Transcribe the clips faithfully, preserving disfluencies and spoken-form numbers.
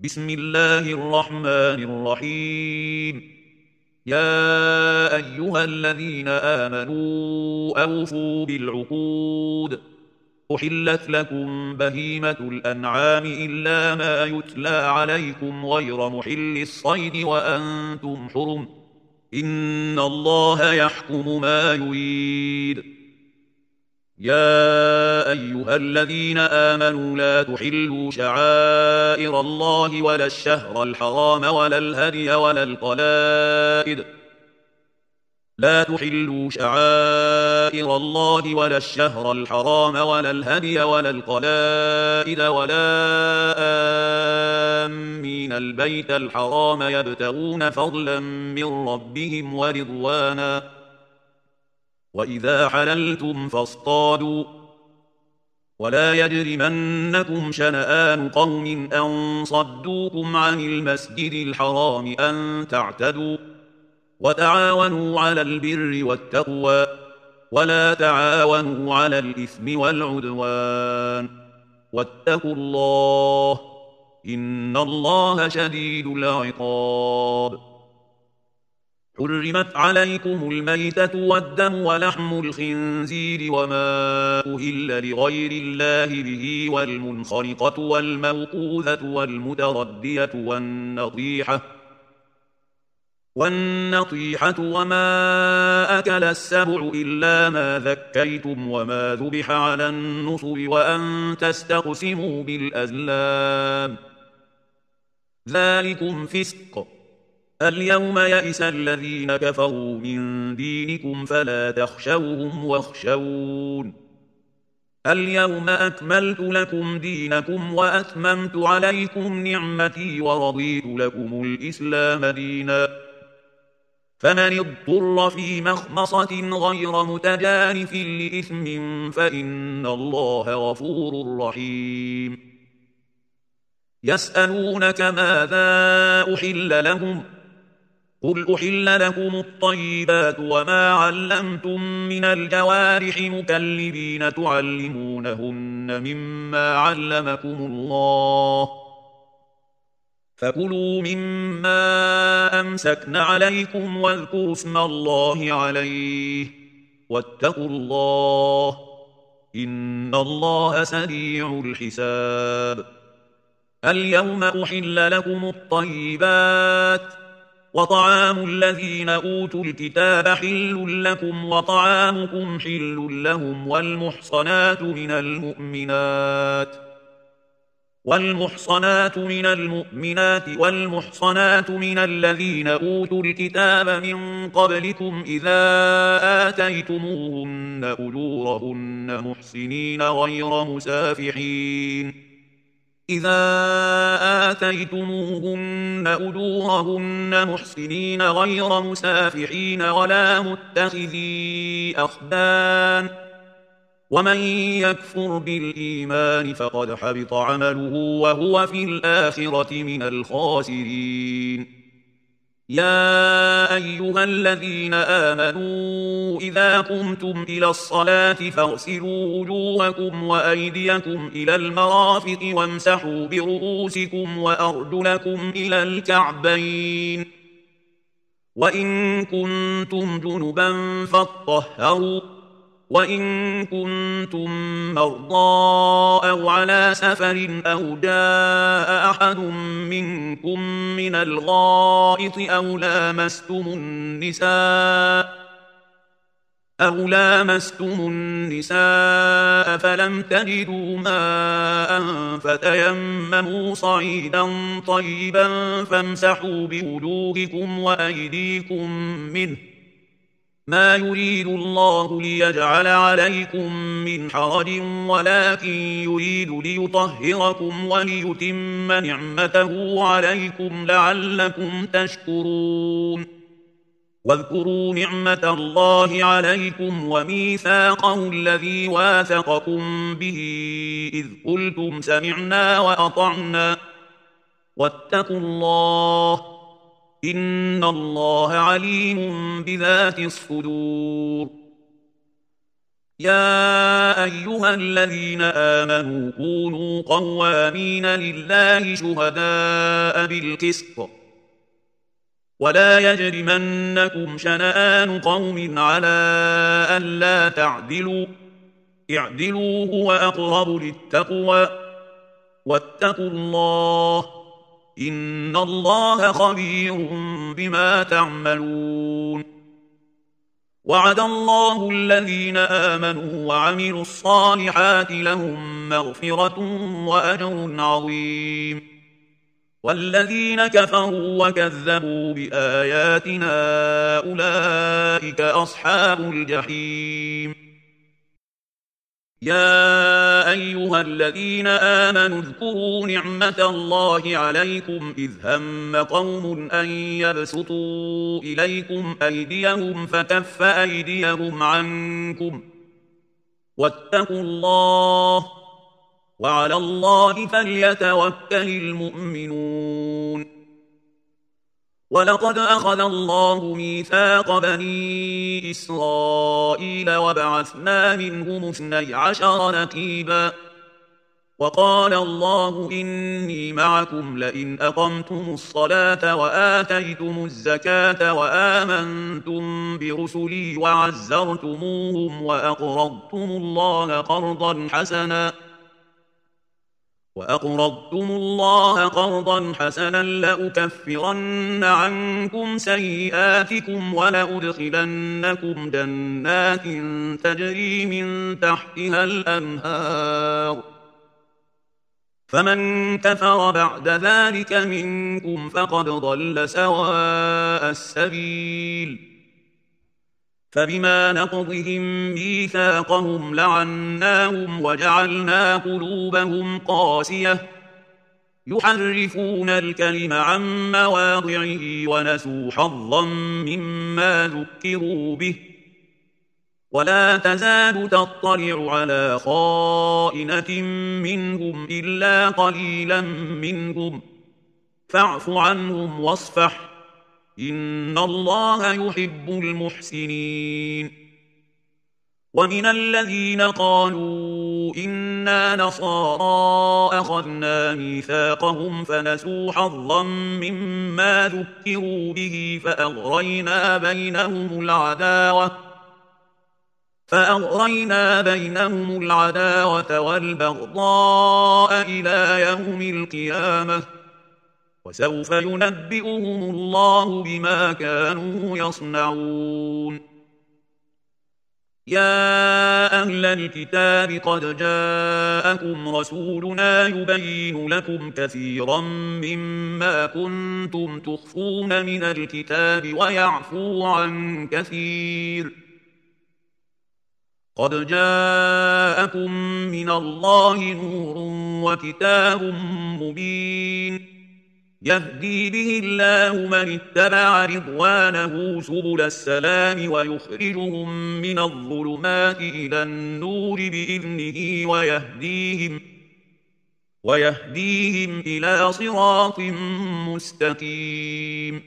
بسم الله الرحمن الرحيم. يا أيها الذين آمنوا أوفوا بالعقود. أحلت لكم بهيمة الأنعام إلا ما يتلى عليكم غير محل الصيد وأنتم حرم. إن الله يحكم ما يريد. يا أيها الذين آمنوا لا تحلوا شعائر الله ولا الشهر الحرام ولا الهدي ولا القلائد لا تحلوا شعائر الله ولا الشهر الحرام ولا الهدي ولا القلائد ولا آمين البيت الحرام يبتغون فضلا من ربهم ورضوانا. وإذا حللتم فاصطادوا ولا يجرمنكم شنآن قوم أن صدوكم عن المسجد الحرام أن تعتدوا. وتعاونوا على البر والتقوى ولا تعاونوا على الإثم والعدوان واتقوا الله إن الله شديد العقاب. حرمت عليكم الميتة والدم ولحم الخنزير وما أهل لغير الله به والمنخرقة والموقوذة والمتردية والنطيحة والنطيحة وما أكل السبع إلا ما ذكيتم وما ذبح على النصب وأن تستقسموا بالأزلام ذلكم فسق. اليوم يئس الذين كفروا من دينكم فلا تخشوهم واخشون. اليوم أكملت لكم دينكم وأتممت عليكم نعمتي ورضيت لكم الإسلام دينا. فمن اضطر في مخمصة غير متجانف لإثم فإن الله غفور رحيم. يسألونك ماذا أحل لهم قل أحل لكم الطيبات وما علمتم من الجوارح مكلبين تعلمونهن مما علمكم الله فكلوا مما أمسكن عليكم واذكروا اسم الله عليه واتقوا الله إن الله سريع الحساب. اليوم أحل لكم الطيبات وطعام الذين أوتوا الكتاب حل لكم وطعامكم حل لهم والمحصنات من المؤمنات والمحصنات من المؤمنات والمحصنات من الذين أوتوا الكتاب من قبلكم إذا آتيتموهن أجورهن محسنين غير مسافحين إذا آتيتموهن أجورهن محسنين غير مسافحين ولا متخذي أخدان ومن يكفر بالإيمان فقد حبط عمله وهو في الآخرة من الخاسرين. يا أيها الذين آمنوا إذا قمتم إلى الصلاة فاغسلوا وجوهكم وأيديكم إلى المرافق وامسحوا برؤوسكم وأرجلكم إلى الكعبين وإن كنتم جنبا فاطهروا وإن كنتم مرضى أو على سفر أو جاء أحد منكم من الغائط أو لامستم النساء أو لامستم النساء فلم تجدوا ماء فتيمموا صعيدا طيبا فامسحوا بوجوهكم وأيديكم منه ما يريد الله ليجعل عليكم من حرج ولكن يريد ليطهركم وليتم نعمته عليكم لعلكم تشكرون. واذكروا نعمة الله عليكم وميثاقه الذي واثقكم به إذ قلتم سمعنا وأطعنا واتقوا الله إن الله عليم بذات الصدور. يا أيها الذين آمنوا كونوا قوامين لله شهداء بالقسط ولا يجرمنكم شنآن قوم على ألا تعدلوا اعدلوا هو أقرب للتقوى واتقوا الله إن الله خبير بما تعملون. وعد الله الذين آمنوا وعملوا الصالحات لهم مغفرة وأجر عظيم والذين كفروا وكذبوا بآياتنا أولئك أصحاب الجحيم. يا أيها الذين آمنوا اذكروا نعمة الله عليكم إذ هم قوم أن يبسطوا إليكم أيديهم فكف أيديهم عنكم واتقوا الله وعلى الله فليتوكل المؤمنون. ولقد أخذ الله ميثاق بني إسرائيل وبعثنا منهم اثني عشر نقيبا وقال الله إني معكم لئن أقمتم الصلاة وآتيتم الزكاة وآمنتم برسلي وعزرتموهم وأقرضتم الله قرضا حسنا وأقرضتم الله قرضا حسنا لأكفرن عنكم سيئاتكم ولأدخلنكم جنات تجري من تحتها الأنهار فمن كفر بعد ذلك منكم فقد ضل سواء السبيل. فبما نقضهم ميثاقهم لعناهم وجعلنا قلوبهم قاسية يحرفون الكلم عن مواضعه ونسوا حظا مما ذكروا به ولا تزال تطلع على خائنة منهم إلا قليلا منهم فاعف عنهم واصفح إن الله يحب المحسنين. ومن الذين قالوا إنا نصارى أخذنا ميثاقهم فنسوا حظا مما ذكروا به فأغرينا بينهم العداوة فأغرينا بينهم العداوة والبغضاء إلى يوم القيامة وسوف ينبئهم الله بما كانوا يصنعون. يا أهل الكتاب قد جاءكم رسولنا يبين لكم كثيرا مما كنتم تخفون من الكتاب ويعفو عن كثير قد جاءكم من الله نور وكتاب مبين يهدي به الله من اتبع رضوانه سبل السلام ويخرجهم من الظلمات إلى النور بإذنه ويهديهم ويهديهم إلى صراط مستقيم.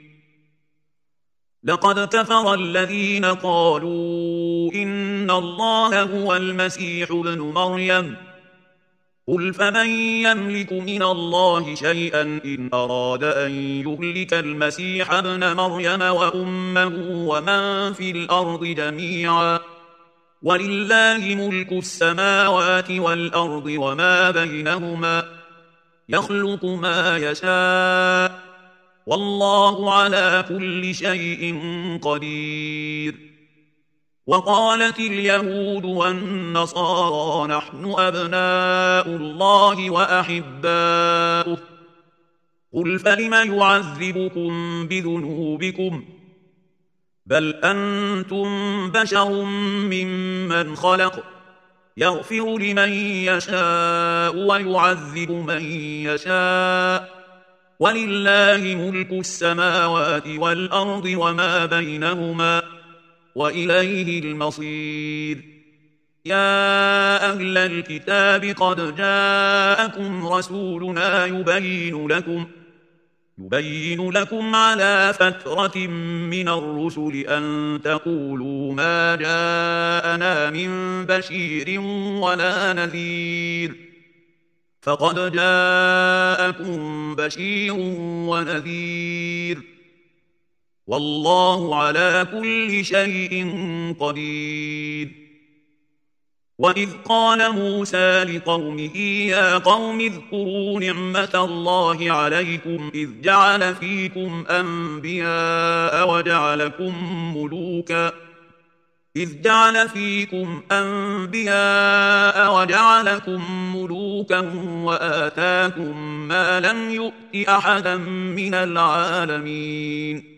لقد كفر الذين قالوا إن الله هو المسيح ابن مريم قل فمن يملك من الله شيئا إن أراد أن يهلك المسيح ابن مريم وأمه ومن في الأرض جميعا ولله ملك السماوات والأرض وما بينهما يخلق ما يشاء والله على كل شيء قدير. وقالت اليهود والنصارى نحن أبناء الله وأحباؤه قل فلم يعذبكم بذنوبكم بل أنتم بشر ممن خلق يغفر لمن يشاء ويعذب من يشاء ولله ملك السماوات والأرض وما بينهما وإليه المصير. يا أهل الكتاب قد جاءكم رسولنا يبين لكم يبين لكم على فترة من الرسل أن تقولوا ما جاءنا من بشير ولا نذير فقد جاءكم بشير ونذير والله على كل شيء قدير. وإذ قال موسى لقومه يا قوم اذكروا نعمة الله عليكم إذ جعل فيكم أنبياء وجعلكم ملوكا إذ جعل فيكم أنبياء وجعلكم ملوكا وآتاكم ما لم يؤت أحدا من العالمين.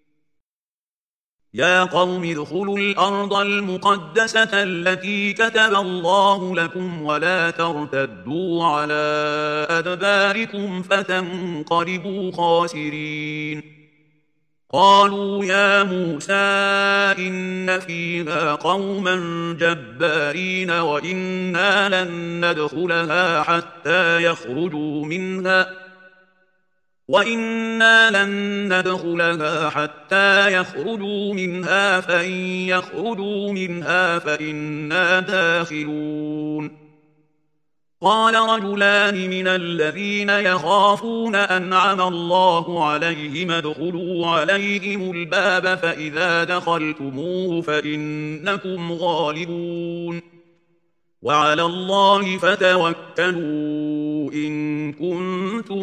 يا قوم ادخلوا الأرض المقدسة التي كتب الله لكم ولا ترتدوا على أدباركم فتنقلبوا خاسرين. قالوا يا موسى إن فيها قوما جبارين وإنا لن ندخلها حتى يخرجوا منها وإنا لن ندخلها حتى يخرجوا منها فإن يخرجوا منها فإنا داخلون. قال رجلان من الذين يخافون أنعم الله عليهم ادخلوا عليهم الباب فإذا دخلتموه فإنكم غالبون وعلى الله فتوكلوا إن كنتم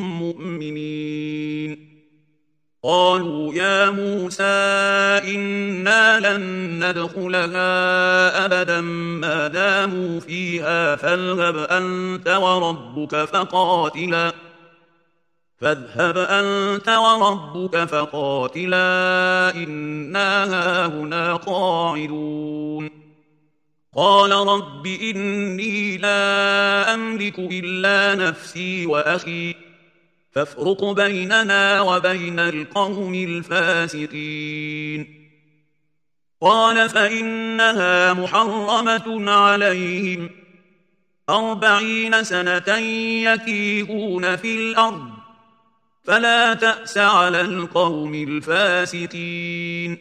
مؤمنين. قالوا يا موسى إنا لن ندخلها أبدا ما داموا فيها فاذهب أنت وربك فقاتلا فاذهب أنت وربك فقاتلا إنا هاهنا قاعدون. قال رب إني لا أملك إلا نفسي وأخي فافرق بيننا وبين القوم الفاسقين. قال فإنها محرمة عليهم أربعين سنة يتيهون في الأرض فلا تأس على القوم الفاسقين.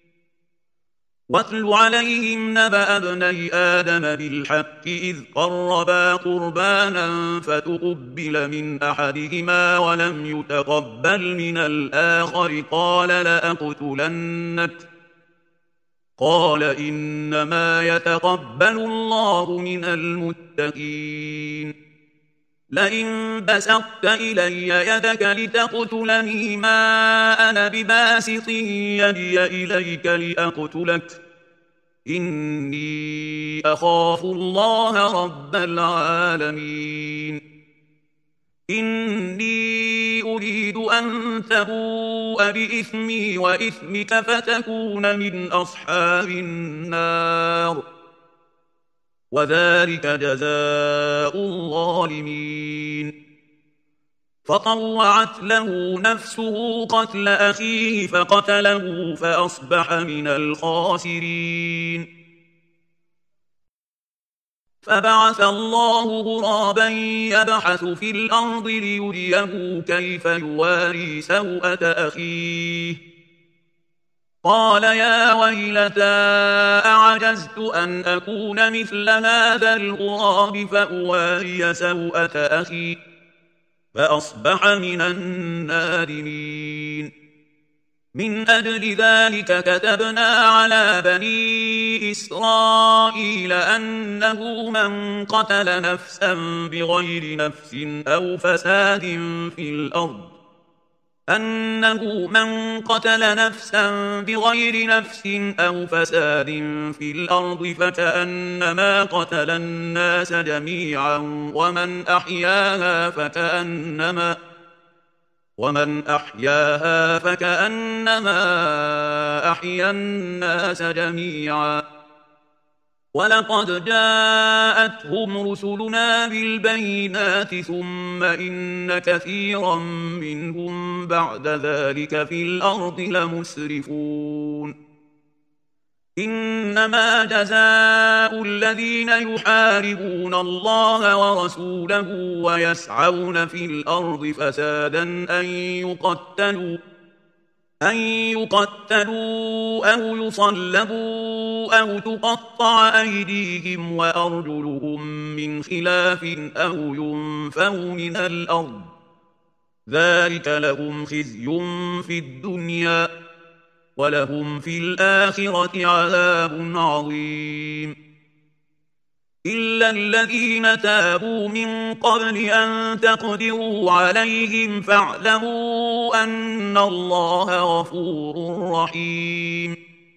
واتل عليهم نبأ ابني آدم بالحق إذ قربا قربانا فتقبل من أحدهما ولم يتقبل من الآخر قال لأقتلنك قال إنما يتقبل الله من المتقين. لئن بسطت إلي يدك لتقتلني ما أنا بباسط يدي إليك لأقتلك إني أخاف الله رب العالمين. إني أريد أن تبوء بإثمي وإثمك فتكون من أصحاب النار وذلك جزاء الظالمين. فطوعت له نفسه قتل أخيه فقتله فأصبح من الخاسرين. فبعث الله غرابا يبحث في الأرض ليريه كيف يواري سوءة أخيه قال يا ويلتى أعجزت أن أكون مثل هذا الغراب فأواري سوءة أخي فأصبح من النادمين. من أجل ذلك كتبنا على بني إسرائيل أنه من قتل نفسا بغير نفس أو فساد في الأرض أنه من قتل نفسا بغير نفس أو فساد في الأرض فكأنما قتل الناس جميعا ومن أحياها فكأنما ومن أحياها فكأنما أحيا الناس جميعا. ولقد جاءتهم رسلنا بالبينات ثم إن كثيرا منهم بعد ذلك في الأرض لمسرفون. إنما جزاء الذين يحاربون الله ورسوله ويسعون في الأرض فسادا أن يقتلوا أن يقتلوا أو يصلبوا أو تقطع أيديهم وأرجلهم من خلاف أو ينفوا من الأرض ذلك لهم خزي في الدنيا ولهم في الآخرة عذاب عظيم إلا الذين تابوا من قبل أن تقدروا عليهم فاعلموا أن الله غفور رحيم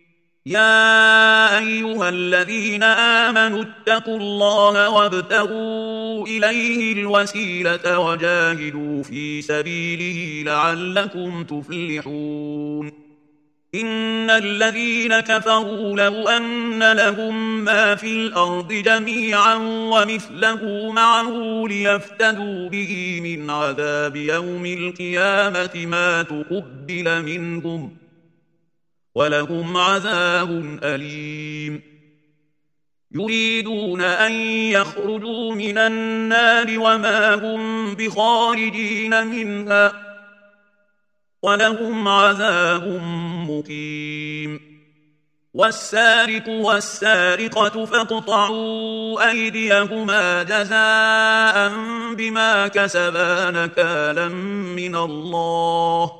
يا أيها الذين آمنوا اتقوا الله وابتغوا إليه الوسيلة وجاهدوا في سبيله لعلكم تفلحون إن الذين كفروا لو أن لهم ما في الأرض جميعا ومثله معه ليفتدوا به من عذاب يوم القيامة ما تقبل منهم ولهم عذاب أليم يريدون أن يخرجوا من النار وما هم بخارجين منها ولهم عذاب مقيم والسارق والسارقة فاقطعوا أيديهما جزاء بما كسبا نكالا من الله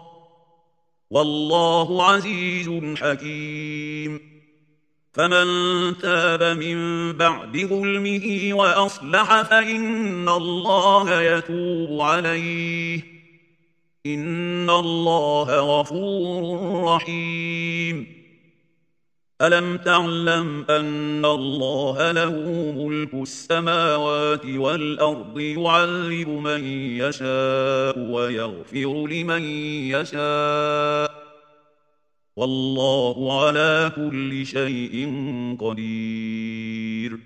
والله عزيز حكيم فمن تاب من بعد ظلمه وأصلح فإن الله يتوب عليه إن الله غفور رحيم ألم تعلم أن الله له ملك السماوات والأرض يعذب من يشاء ويغفر لمن يشاء والله على كل شيء قدير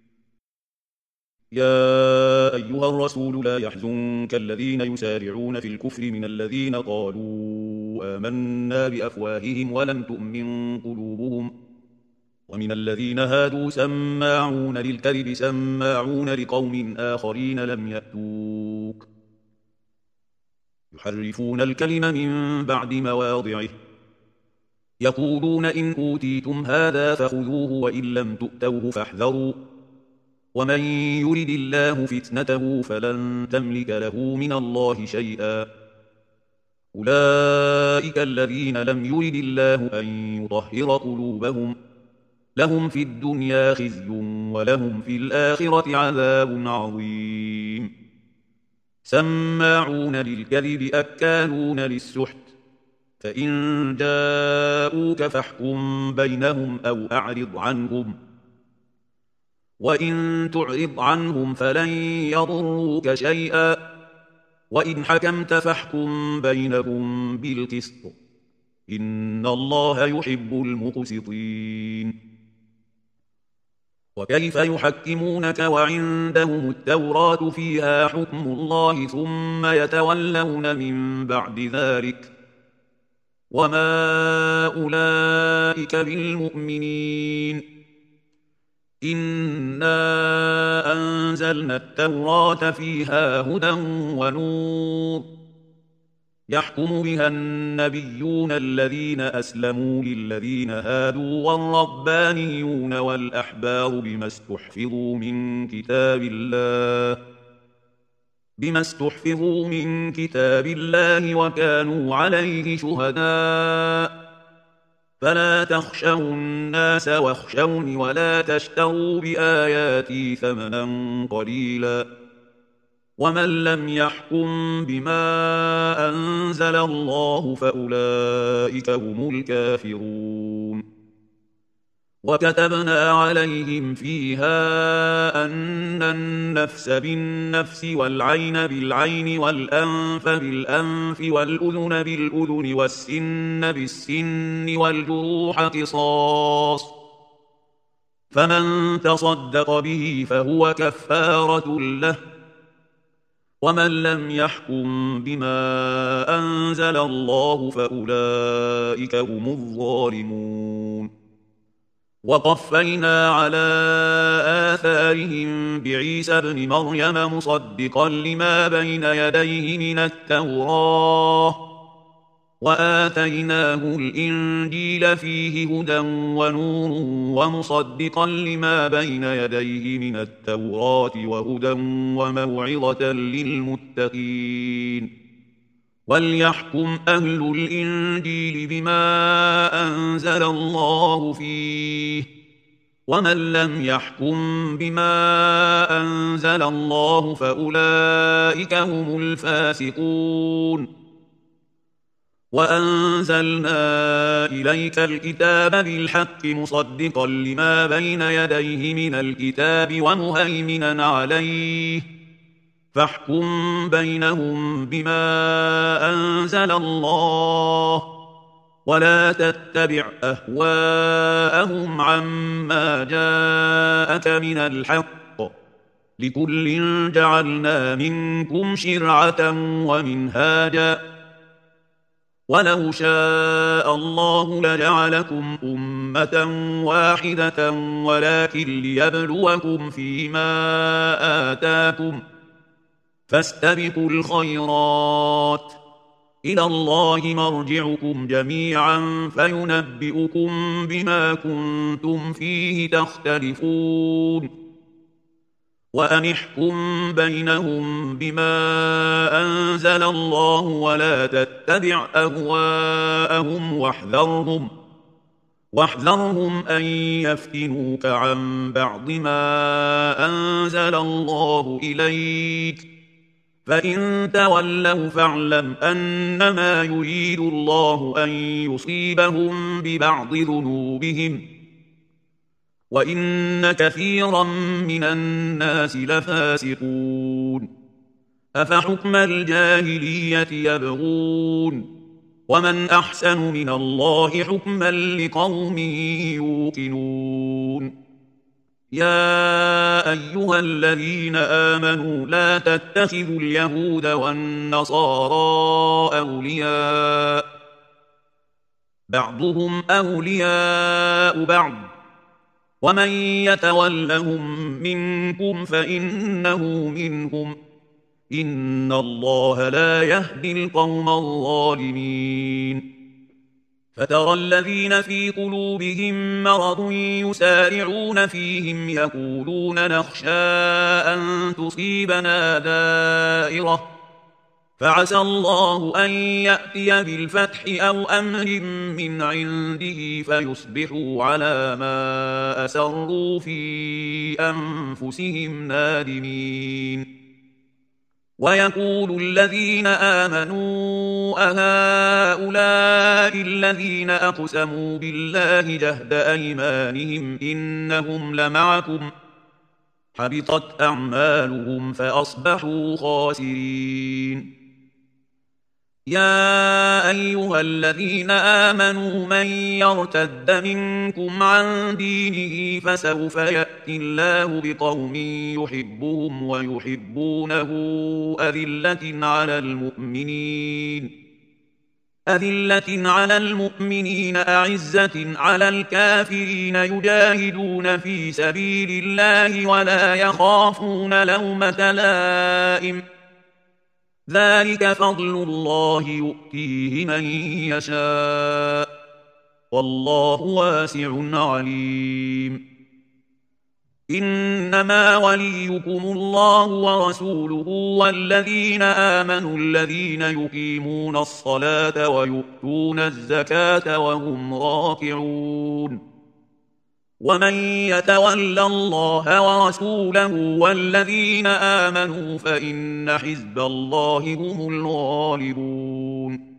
يا أيها الرسول لا يحزنك الذين يسارعون في الكفر من الذين قالوا آمنا بأفواههم ولم تؤمن قلوبهم ومن الذين هادوا سماعون للكذب سماعون لقوم آخرين لم يأتوك يحرفون الكلم من بعد مواضعه يقولون إن أوتيتم هذا فخذوه وإن لم تؤتوه فاحذروا ومن يرد الله فتنته فلن تملك له من الله شيئا أولئك الذين لم يرد الله أن يطهر قلوبهم لهم في الدنيا خزي ولهم في الآخرة عذاب عظيم سماعون للكذب أكالون للسحت فإن جاءوك فاحكم بينهم أو أعرض عنهم وإن تعرض عنهم فلن يضروك شيئا وإن حكمت فاحكم بينهم بالقسط إن الله يحب المقسطين وكيف يحكمونك وعندهم التوراة فيها حكم الله ثم يتولون من بعد ذلك وما أولئك بالمؤمنين إنا أنزلنا التوراة فيها هدى ونور يحكم بها النبيون الذين أسلموا للذين هادوا والربانيون والأحبار بما استحفظوا من كتاب الله بما استحفظوا من كتاب الله وكانوا عليه شهداء فلا تخشوا الناس واخشوني ولا تشتروا بآياتي ثمنا قليلا ومن لم يحكم بما أنزل الله فأولئك هم الكافرون وكتبنا عليهم فيها أن النفس بالنفس والعين بالعين والأنف بالأنف والأذن بالأذن والسن بالسن والجروح قصاص فمن تصدق به فهو كفارة له ومن لم يحكم بما أنزل الله فأولئك هم الظالمون وقفينا على آثارهم بعيسى ابن مريم مصدقا لما بين يديه من التوراة وآتيناه الإنجيل فيه هدى ونور ومصدقا لما بين يديه من التوراة وهدى وموعظة للمتقين وليحكم أهل الإنجيل بما أنزل الله فيه ومن لم يحكم بما أنزل الله فأولئك هم الفاسقون وأنزلنا إليك الكتاب بالحق مصدقا لما بين يديه من الكتاب ومهيمنا عليه فاحكم بينهم بما أنزل الله ولا تتبع أهواءهم عما جاءك من الحق لكل جعلنا منكم شرعة ومنهاجا ولو شاء الله لجعلكم أمة واحدة ولكن ليبلوكم فيما آتاكم فاستبقوا الخيرات إلى الله مرجعكم جميعا فينبئكم بما كنتم فيه تختلفون وأن احكم بينهم بما أنزل الله ولا تتبع أهواءهم واحذرهم واحذرهم أن يفتنوك عن بعض ما أنزل الله إليك فإن تولوا فاعلم أنما يريد الله أن يصيبهم ببعض ذنوبهم وإن كثيرا من الناس لفاسقون أفحكم الجاهلية يبغون ومن أحسن من الله حكما لقوم يوقنون يا أيها الذين آمنوا لا تتخذوا اليهود والنصارى أولياء بعضهم أولياء بعض ومن يتولهم منكم فإنه منهم إن الله لا يهدي القوم الظالمين فترى الذين في قلوبهم مرض يسارعون فيهم يقولون نخشى أن تصيبنا دائرة فعسى الله أن يأتي بالفتح أو أمر من عنده فيصبحوا على ما أسروا في أنفسهم نادمين ويقول الذين آمنوا أهؤلاء الذين أقسموا بالله جهد أيمانهم إنهم لمعكم حبطت أعمالهم فأصبحوا خاسرين يا أيها الذين آمنوا من يرتد منكم عن دينه فسوف يأتي الله بقوم يحبهم ويحبونه أذلة على المؤمنين أذلة على المؤمنين أعزة على الكافرين يجاهدون في سبيل الله ولا يخافون لومة لائم ذلك فضل الله يؤتيه من يشاء والله واسع عليم إنما وليكم الله ورسوله والذين آمنوا الذين يقيمون الصلاة ويؤتون الزكاة وهم راكعون ومن يتول الله ورسوله والذين آمنوا فإن حزب الله هم الغالبون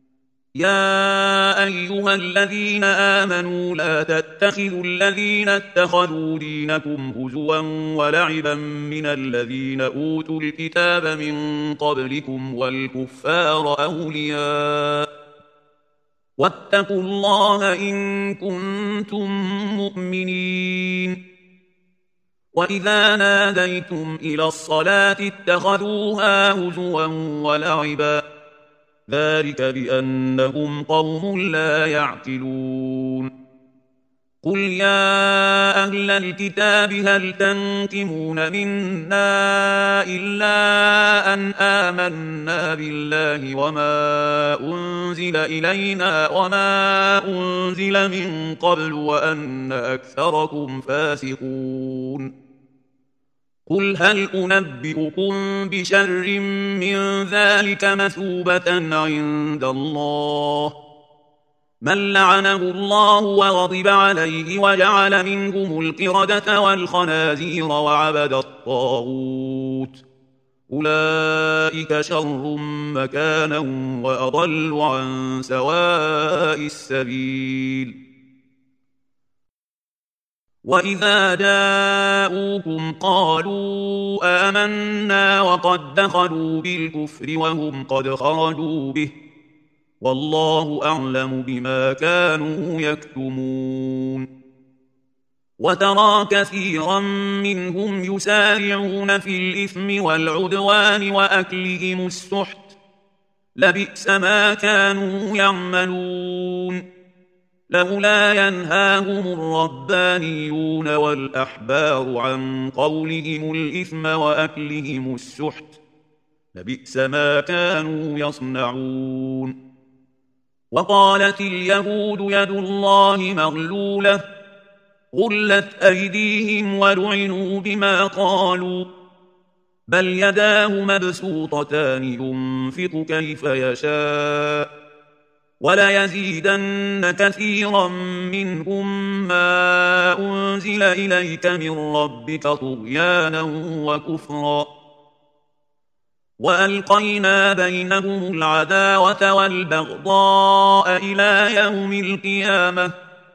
يا أيها الذين آمنوا لا تتخذوا الذين اتخذوا دينكم هزوا ولعبا من الذين أوتوا الكتاب من قبلكم والكفار أولياء واتقوا الله إن كنتم مؤمنين وإذا ناديتم إلى الصلاة اتخذوها هزوا ولعبا ذلك بأنهم قوم لا يعقلون قل يا أهل الكتاب هل تنقمون منا إلا أن آمنا بالله وما أنزل إلينا وما أنزل من قبل وأن أكثركم فاسقون قل هل أنبئكم بشر من ذلك مثوبة عند الله من لعنه الله وغضب عليه وجعل منهم القردة والخنازير وعبد الطاغوت أولئك شر مكانا وأضل عن سواء السبيل وإذا جاءوكم قالوا آمنا وقد دخلوا بالكفر وهم قد خرجوا به والله أعلم بما كانوا يكتمون وترى كثيرا منهم يسارعون في الإثم والعدوان وأكلهم السحت لبئس ما كانوا يعملون لولا ينهاهم الربانيون والأحبار عن قولهم الإثم وأكلهم السحت لبئس ما كانوا يصنعون وقالت اليهود يد الله مغلولة غلت أيديهم ولعنوا بما قالوا بل يداه مبسوطتان ينفق كيف يشاء وليزيدن كثيرا منهم ما أنزل إليك من ربك طغيانا وكفرا وألقينا بينهم العداوة والبغضاء إلى يوم القيامة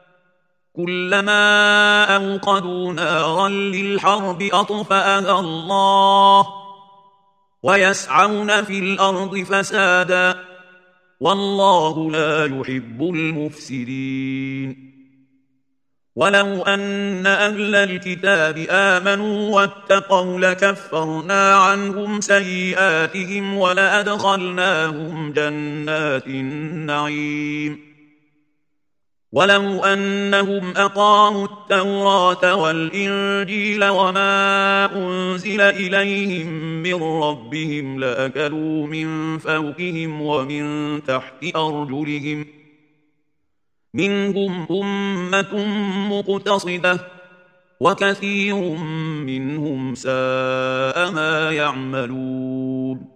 كلما أوقدوا نارا للحرب أطفأها الله ويسعون في الأرض فسادا والله لا يحب المفسدين ولو أن أهل الكتاب آمنوا واتقوا لكفرنا عنهم سيئاتهم ولأدخلناهم جنات النعيم ولو أنهم أقاموا التوراة والإنجيل وما أنزل إليهم من ربهم لأكلوا من فوقهم ومن تحت أرجلهم منهم أمة مقتصدة وكثير منهم ساء ما يعملون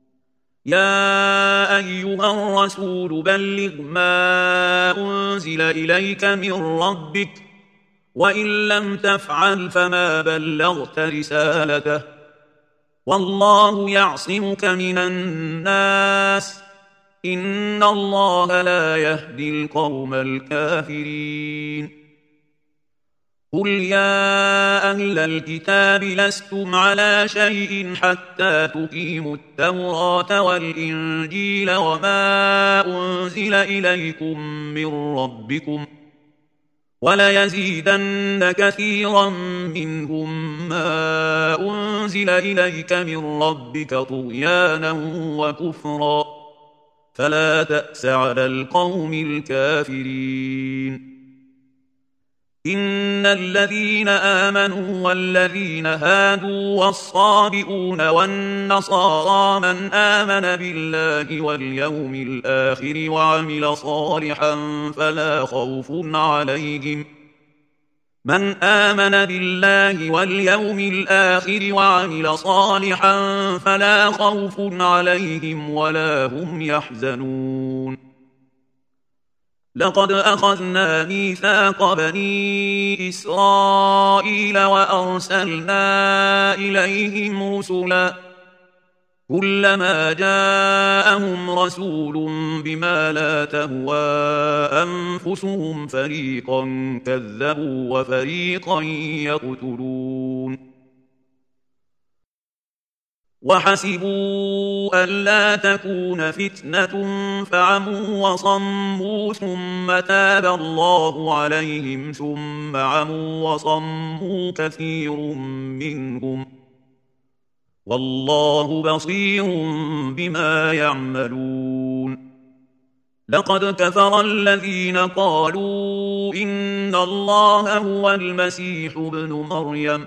يا أيها الرسول بلغ ما أنزل إليك من ربك وإن لم تفعل فما بلغت رسالته والله يعصمك من الناس إن الله لا يهدي القوم الكافرين قل يا أهل الكتاب لستم على شيء حتى تقيموا التوراة والإنجيل وما أنزل إليكم من ربكم وليزيدن كثيرا منهم ما أنزل إليك من ربك طغيانا وكفرا فلا تأس على القوم الكافرين إن الذين آمنوا والذين هادوا والصابئون والنصارى من آمن بالله واليوم الآخر وعمل صالحا فلا خوف عليهم من آمن بالله واليوم الآخر وعمل صالحا فلا خوف عليهم ولا هم يحزنون لقد أخذنا ميثاق بني إسرائيل وأرسلنا إليهم رسلا كلما جاءهم رسول بما لا تهوى أنفسهم فريقا كذبوا وفريقا يقتلون وحسبوا ألا تكون فتنة فعموا وصموا ثم تاب الله عليهم ثم عموا وصموا كثير منهم والله بصير بما يعملون لقد كفر الذين قالوا إن الله هو المسيح ابن مريم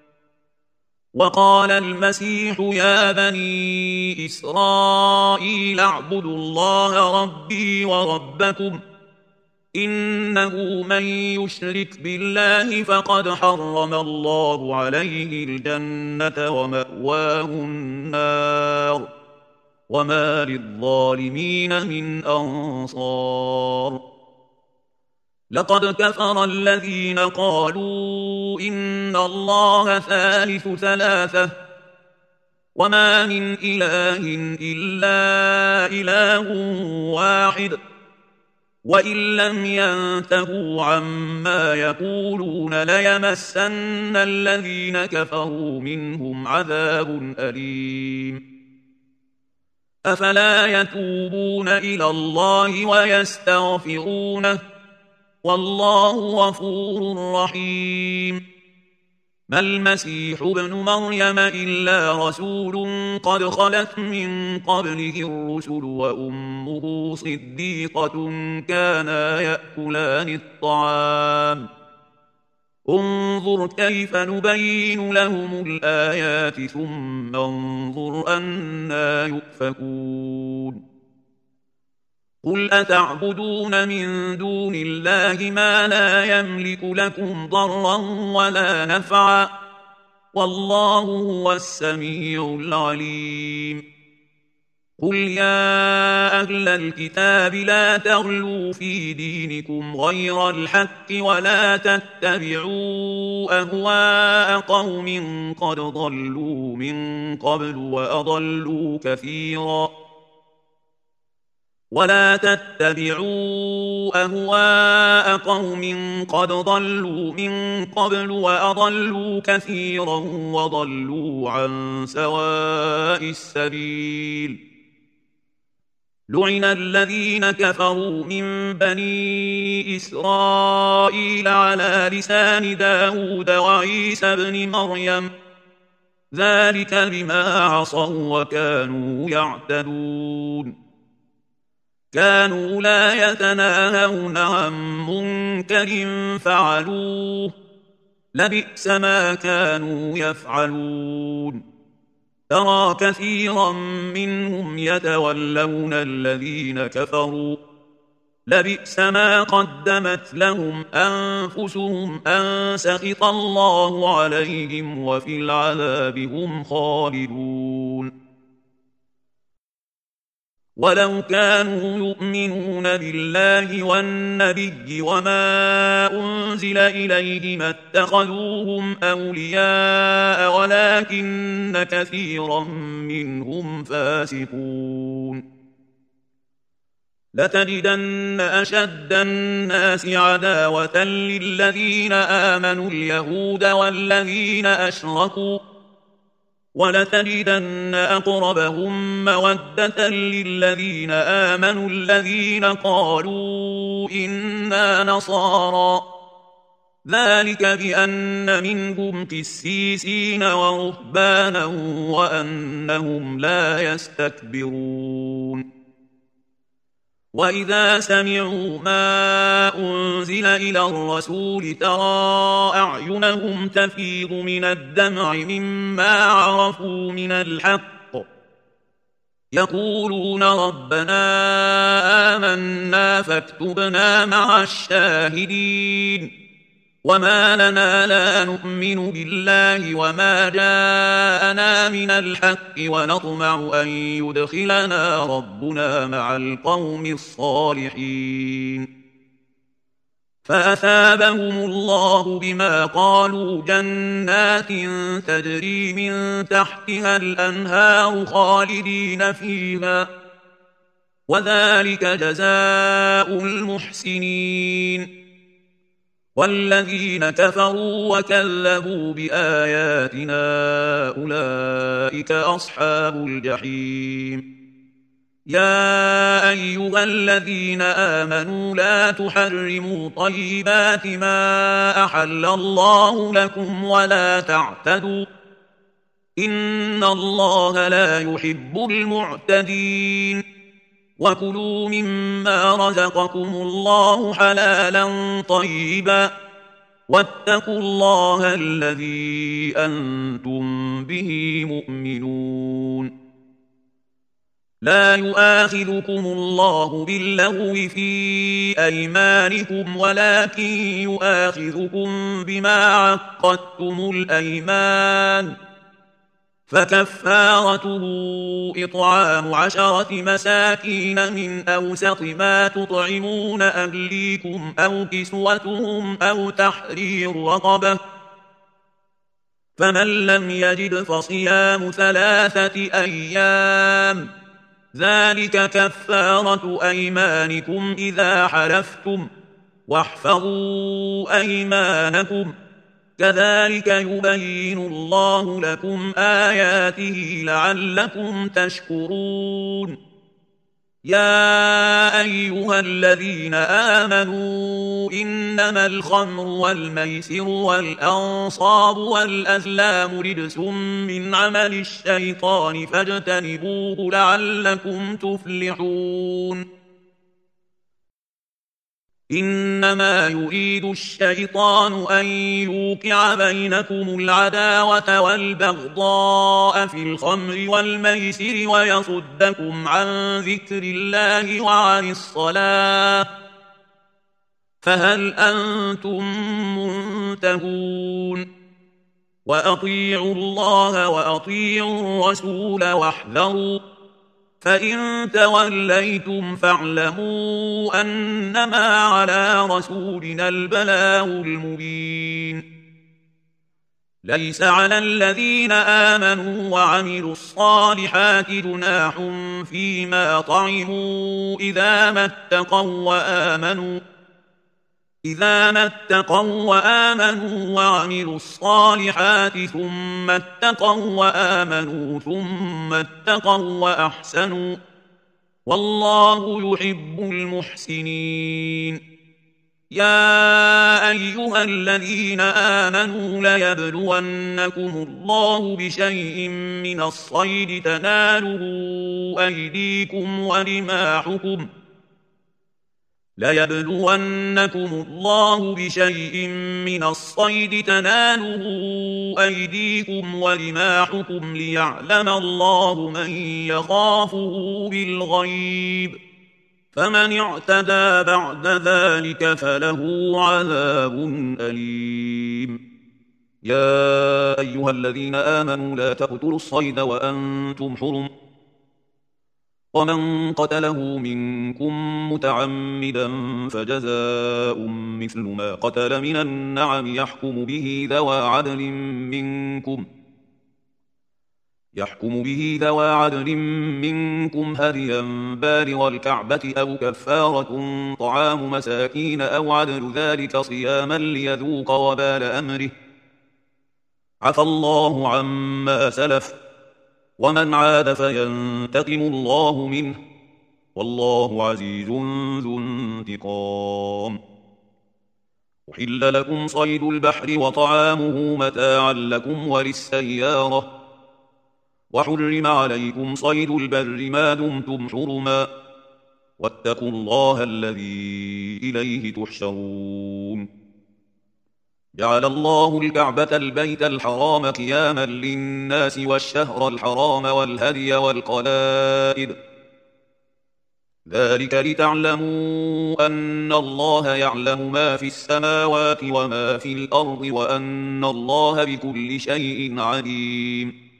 وقال المسيح يا بني إسرائيل اعبدوا الله ربي وربكم إنه من يشرك بالله فقد حرم الله عليه الجنة ومأواه النار وما للظالمين من أنصار لقد كفر الذين قالوا إن الله ثالث ثلاثة وما من إله إلا إله واحد وإن لم ينتهوا عما يقولون ليمسن الذين كفروا منهم عذاب أليم أفلا يتوبون إلى الله ويستغفرونه والله غفور رحيم ما المسيح ابن مريم إلا رسول قد خلت من قبله الرسل وأمه صديقة كانا يأكلان الطعام انظر كيف نبين لهم الآيات ثم انظر أنا يؤفكون قل أتعبدون من دون الله ما لا يملك لكم ضرا ولا نفعا والله هو السميع العليم قل يا أهل الكتاب لا تغلوا في دينكم غير الحق ولا تتبعوا أهواء قوم قد ضلوا من قبل وأضلوا كثيرا ولا تتبعوا أهواء قوم قد ضلوا من قبل وأضلوا كثيرا وضلوا عن سواء السبيل لعن الذين كفروا من بني إسرائيل على لسان داود وعيسى بن مريم ذلك بما عصوا وكانوا يعتدون كانوا لا يتناهون عن منكر فعلوه لبئس ما كانوا يفعلون ترى كثيرا منهم يتولون الذين كفروا لبئس ما قدمت لهم أنفسهم أن سخط الله عليهم وفي العذاب هم خالدون ولو كانوا يؤمنون بالله والنبي وما أنزل إليه ما اتخذوهم أولياء ولكن كثيرا منهم فاسقون لتجدن أشد الناس عداوة للذين آمنوا اليهود والذين أشركوا ولتجدن أقربهم مودة للذين آمنوا الذين قالوا إنا نصارى ذلك بأن منهم قسيسين ورهبانا وأنهم لا يستكبرون وإذا سمعوا ما أنزل إلى الرسول ترى أعينهم تفيض من الدمع مما عرفوا من الحق يقولون ربنا آمنا فاكتبنا مع الشاهدين وما لنا لا نؤمن بالله وما جاءنا من الحق ونطمع أن يدخلنا ربنا مع القوم الصالحين فأثابهم الله بما قالوا جنات تجري من تحتها الأنهار خالدين فيها وذلك جزاء المحسنين والذين كفروا وكذبوا بآياتنا أولئك أصحاب الجحيم يا أيها الذين آمنوا لا تحرموا طيبات ما أحل الله لكم ولا تعتدوا إن الله لا يحب المعتدين وكلوا مما رزقكم الله حلالا طيبا واتقوا الله الذي أنتم به مؤمنون. لا يؤاخذكم الله باللغو في أيمانكم ولكن يؤاخذكم بما عقدتم الأيمان، فكفارته إطعام عشرة مساكين من أوسط ما تطعمون أهليكم أو كسوتهم أو تحرير رقبة، فمن لم يجد فصيام ثلاثة أيام، ذلك كفارة أيمانكم إذا حلفتم، واحفظوا أيمانكم، كذلك يبين الله لكم آياته لعلكم تشكرون. يا أيها الذين آمنوا إنما الخمر والميسر والأنصاب والأزلام رجس من عمل الشيطان فاجتنبوه لعلكم تفلحون. إنما يريد الشيطان أن يوقع بينكم العداوة والبغضاء في الخمر والميسر ويصدكم عن ذكر الله وعن الصلاة، فهل أنتم منتهون؟ وأطيعوا الله وأطيعوا الرسول واحذروا، فإن توليتم فاعلموا أنما على رسولنا البلاغ المبين. ليس على الذين آمنوا وعملوا الصالحات جناح فيما طعموا إذا ما اتقوا وآمنوا إذا ما اتقوا وآمنوا وعملوا الصالحات ثم اتقوا وآمنوا ثم اتقوا وأحسنوا، والله يحب المحسنين. يا أيها الذين آمنوا ليبلونكم الله بشيء من الصيد تناله أيديكم ورماحكم ليبلونكم الله بشيء من الصيد تناله أيديكم ورماحكم ليعلم الله من يخافه بالغيب، فمن اعتدى بعد ذلك فله عذاب أليم. يا أيها الذين آمنوا لا تقتلوا الصيد وأنتم حرم، ومن قتله منكم متعمدا فجزاء مثل ما قتل من النعم يحكم به ذوى عدل منكم يحكم به ذوى عدل منكم هديا بالغ الكعبة أو كفارة طعام مساكين أو عدل ذلك صياما ليذوق وبال أمره، عفى الله عما سلف، ومن عاد فينتقم الله منه، والله عزيز ذو انتقام. أحل لكم صيد البحر وطعامه متاعا لكم وللسيارة، وحرم عليكم صيد البر ما دمتم حرما، واتقوا الله الذي إليه تحشرون. جعل الله الكعبة البيت الحرام قياما للناس والشهر الحرام والهدي والقلائد، ذلك لتعلموا أن الله يعلم ما في السماوات وما في الأرض وأن الله بكل شيء عليم.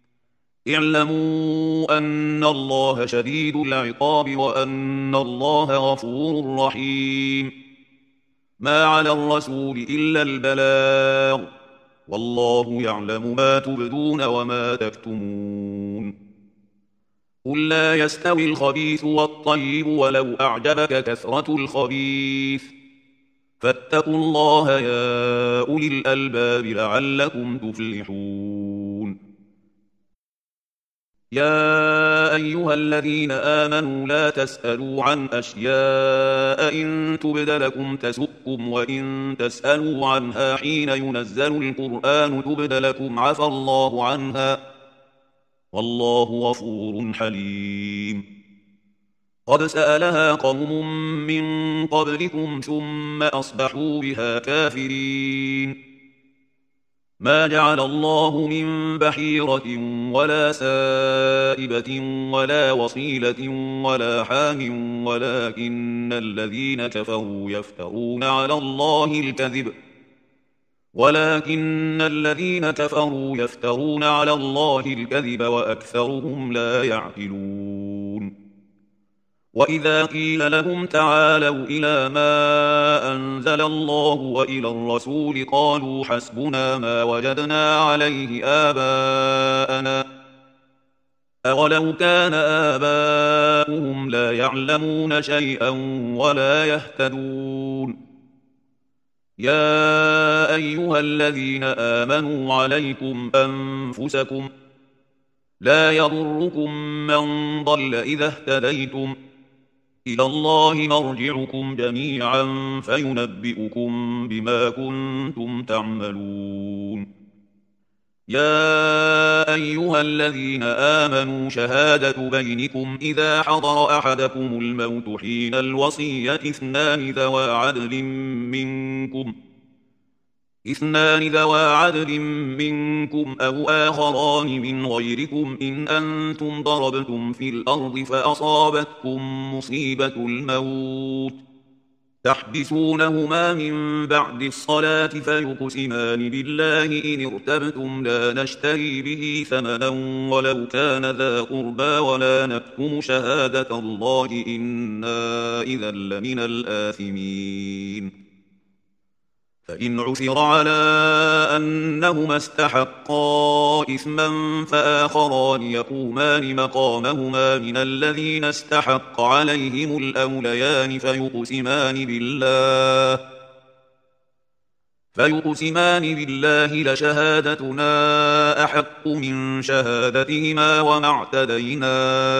اعلموا أن الله شديد العقاب وأن الله غفور رحيم. ما على الرسول إلا البلاغ، والله يعلم ما تبدون وما تكتمون. قل لا يستوي الخبيث والطيب ولو أعجبك كثرة الخبيث، فاتقوا الله يا أولي الألباب لعلكم تفلحون. يا أيها الذين آمنوا لا تسألوا عن أشياء إن تبد لكم تسؤكم، وإن تسألوا عنها حين ينزل القرآن تبد لكم عفى الله عنها، والله غفور حليم. قد سألها قوم من قبلكم ثم أصبحوا بها كافرين ما جعل الله من بحيرة ولا سائبة ولا وصيلة ولا حام ولكن الذين كفروا يفترون على الله الكذب ولكن الذين كفروا يفترون على الله الكذب وأكثرهم لا يعقلون وإذا قيل لهم تعالوا إلى ما أنزل الله وإلى الرسول قالوا حسبنا ما وجدنا عليه آباءنا أولو كان آباؤهم لا يعلمون شيئا ولا يهتدون يا أيها الذين آمنوا عليكم أنفسكم لا يضركم من ضل إذا اهتديتم إلى الله مرجعكم جميعا فينبئكم بما كنتم تعملون يا أيها الذين آمنوا شهادة بينكم إذا حضر أحدكم الموت حين الوصية اثنان ذوى عدل منكم اثنان ذوى عدل منكم أو آخران من غيركم إن أنتم ضربتم في الأرض فأصابتكم مصيبة الموت تحبسونهما من بعد الصلاة فيقسمان بالله إن ارتبتم لا نشتري به ثمنا ولو كان ذا قربى ولا نكتم شهادة الله إنا إذا لمن الآثمين فإن عثر على أنهما استحقا إثما فآخران يقومان مقامهما من الذين استحق عليهم الأوليان فيقسمان بالله فيقسمان بالله لشهادتنا أحق من شهادتهما وما اعتدينا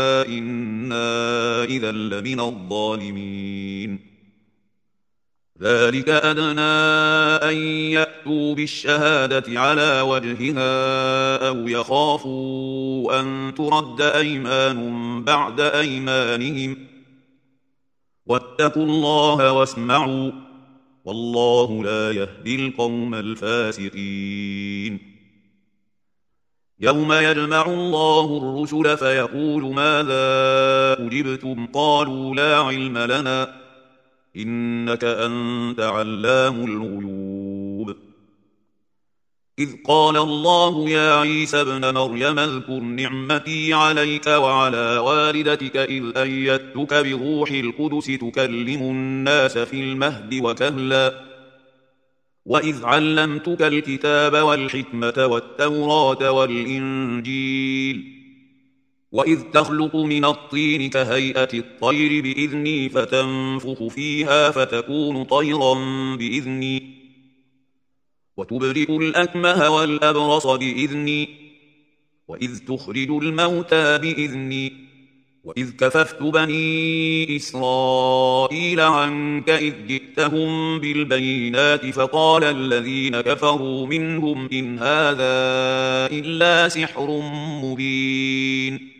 إنا إذا لمن الظالمين ذلك أدنى أن يأتوا بالشهادة على وجهها أو يخافوا أن ترد أيمان بعد أيمانهم واتقوا الله واسمعوا والله لا يهدي القوم الفاسقين يوم يجمع الله الرسل فيقول ماذا أجبتم قالوا لا علم لنا إنك أنت علام الغيوب إذ قال الله يا عيسى ابن مريم اذكر نعمتي عليك وعلى والدتك إذ أيدتك بروح القدس تكلم الناس في المهد وكهلا وإذ علمتك الكتاب والحكمة والتوراة والإنجيل وإذ تخلق من الطين كهيئة الطير بإذني فتنفخ فيها فتكون طيرا بإذني وتبرئ الأكمه والأبرص بإذني وإذ تخرج الموتى بإذني وإذ كففت بني إسرائيل عنك إذ جئتهم بالبينات فقال الذين كفروا منهم إن هذا إلا سحر مبين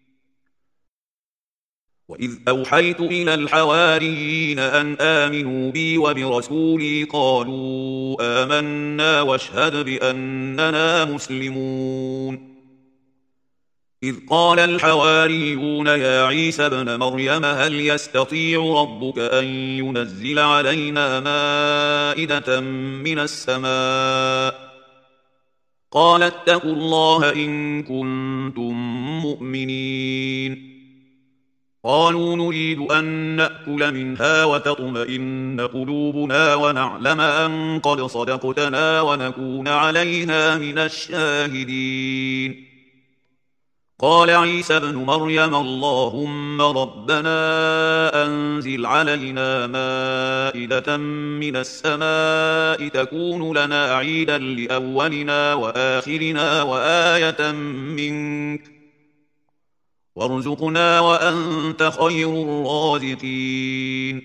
وإذ أوحيت إلى الحواريين أن آمنوا بي وبرسولي قالوا آمنا واشهد بأننا مسلمون إذ قال الحواريون يا عيسى ابن مريم هل يستطيع ربك أن ينزل علينا مائدة من السماء قال اتقوا الله إن كنتم مؤمنين قالوا نريد أن نأكل منها وتطمئن قلوبنا ونعلم أن قد صدقتنا ونكون عليها من الشاهدين قال عيسى ابن مريم اللهم ربنا أنزل علينا مائدة من السماء تكون لنا عيدا لأولنا وآخرنا وآية منك وارزقنا وأنت خير الرازقين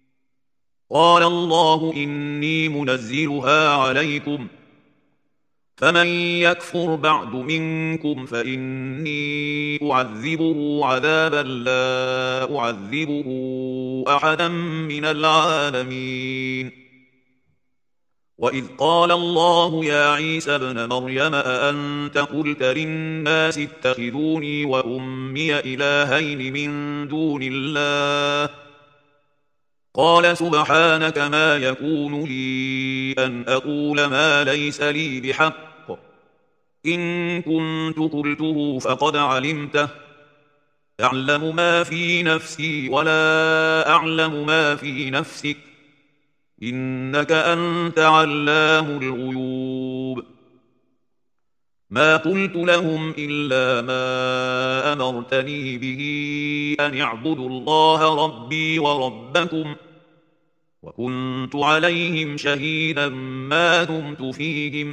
قال الله إني منزلها عليكم فمن يكفر بعد منكم فإني أعذبه عذابا لا أعذبه أحدا من العالمين. وإذ قال الله يا عيسى ابن مريم أأنت قلت للناس اتخذوني وأمي إلهين من دون الله قال سبحانك ما يكون لي أن أقول ما ليس لي بحق إن كنت قلته فقد علمته تعلم ما في نفسي ولا أعلم ما في نفسك إنك أنت علام الغيوب. ما قلت لهم إلا ما أمرتني به أن اعبدوا الله ربي وربكم وكنت عليهم شهيدا ما دمت فيهم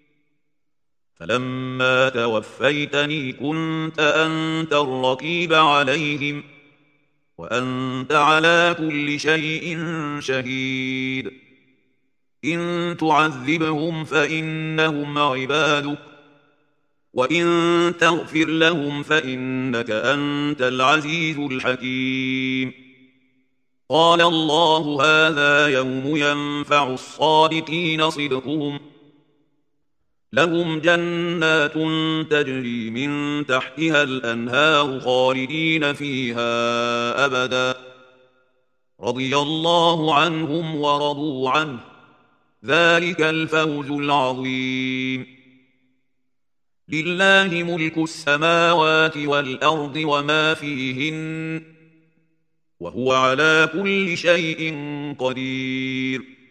فلما توفيتني كنت أنت الرقيب عليهم وأنت على كل شيء شهيد. إن تعذبهم فإنهم عبادك وإن تغفر لهم فإنك أنت العزيز الحكيم. قال الله هذا يوم ينفع الصادقين صدقهم لهم جنات تجري من تحتها الأنهار خالدين فيها أبدا رضي الله عنهم ورضوا عنه ذلك الفوز العظيم. لله ملك السماوات والأرض وما فيهن وهو على كل شيء قدير.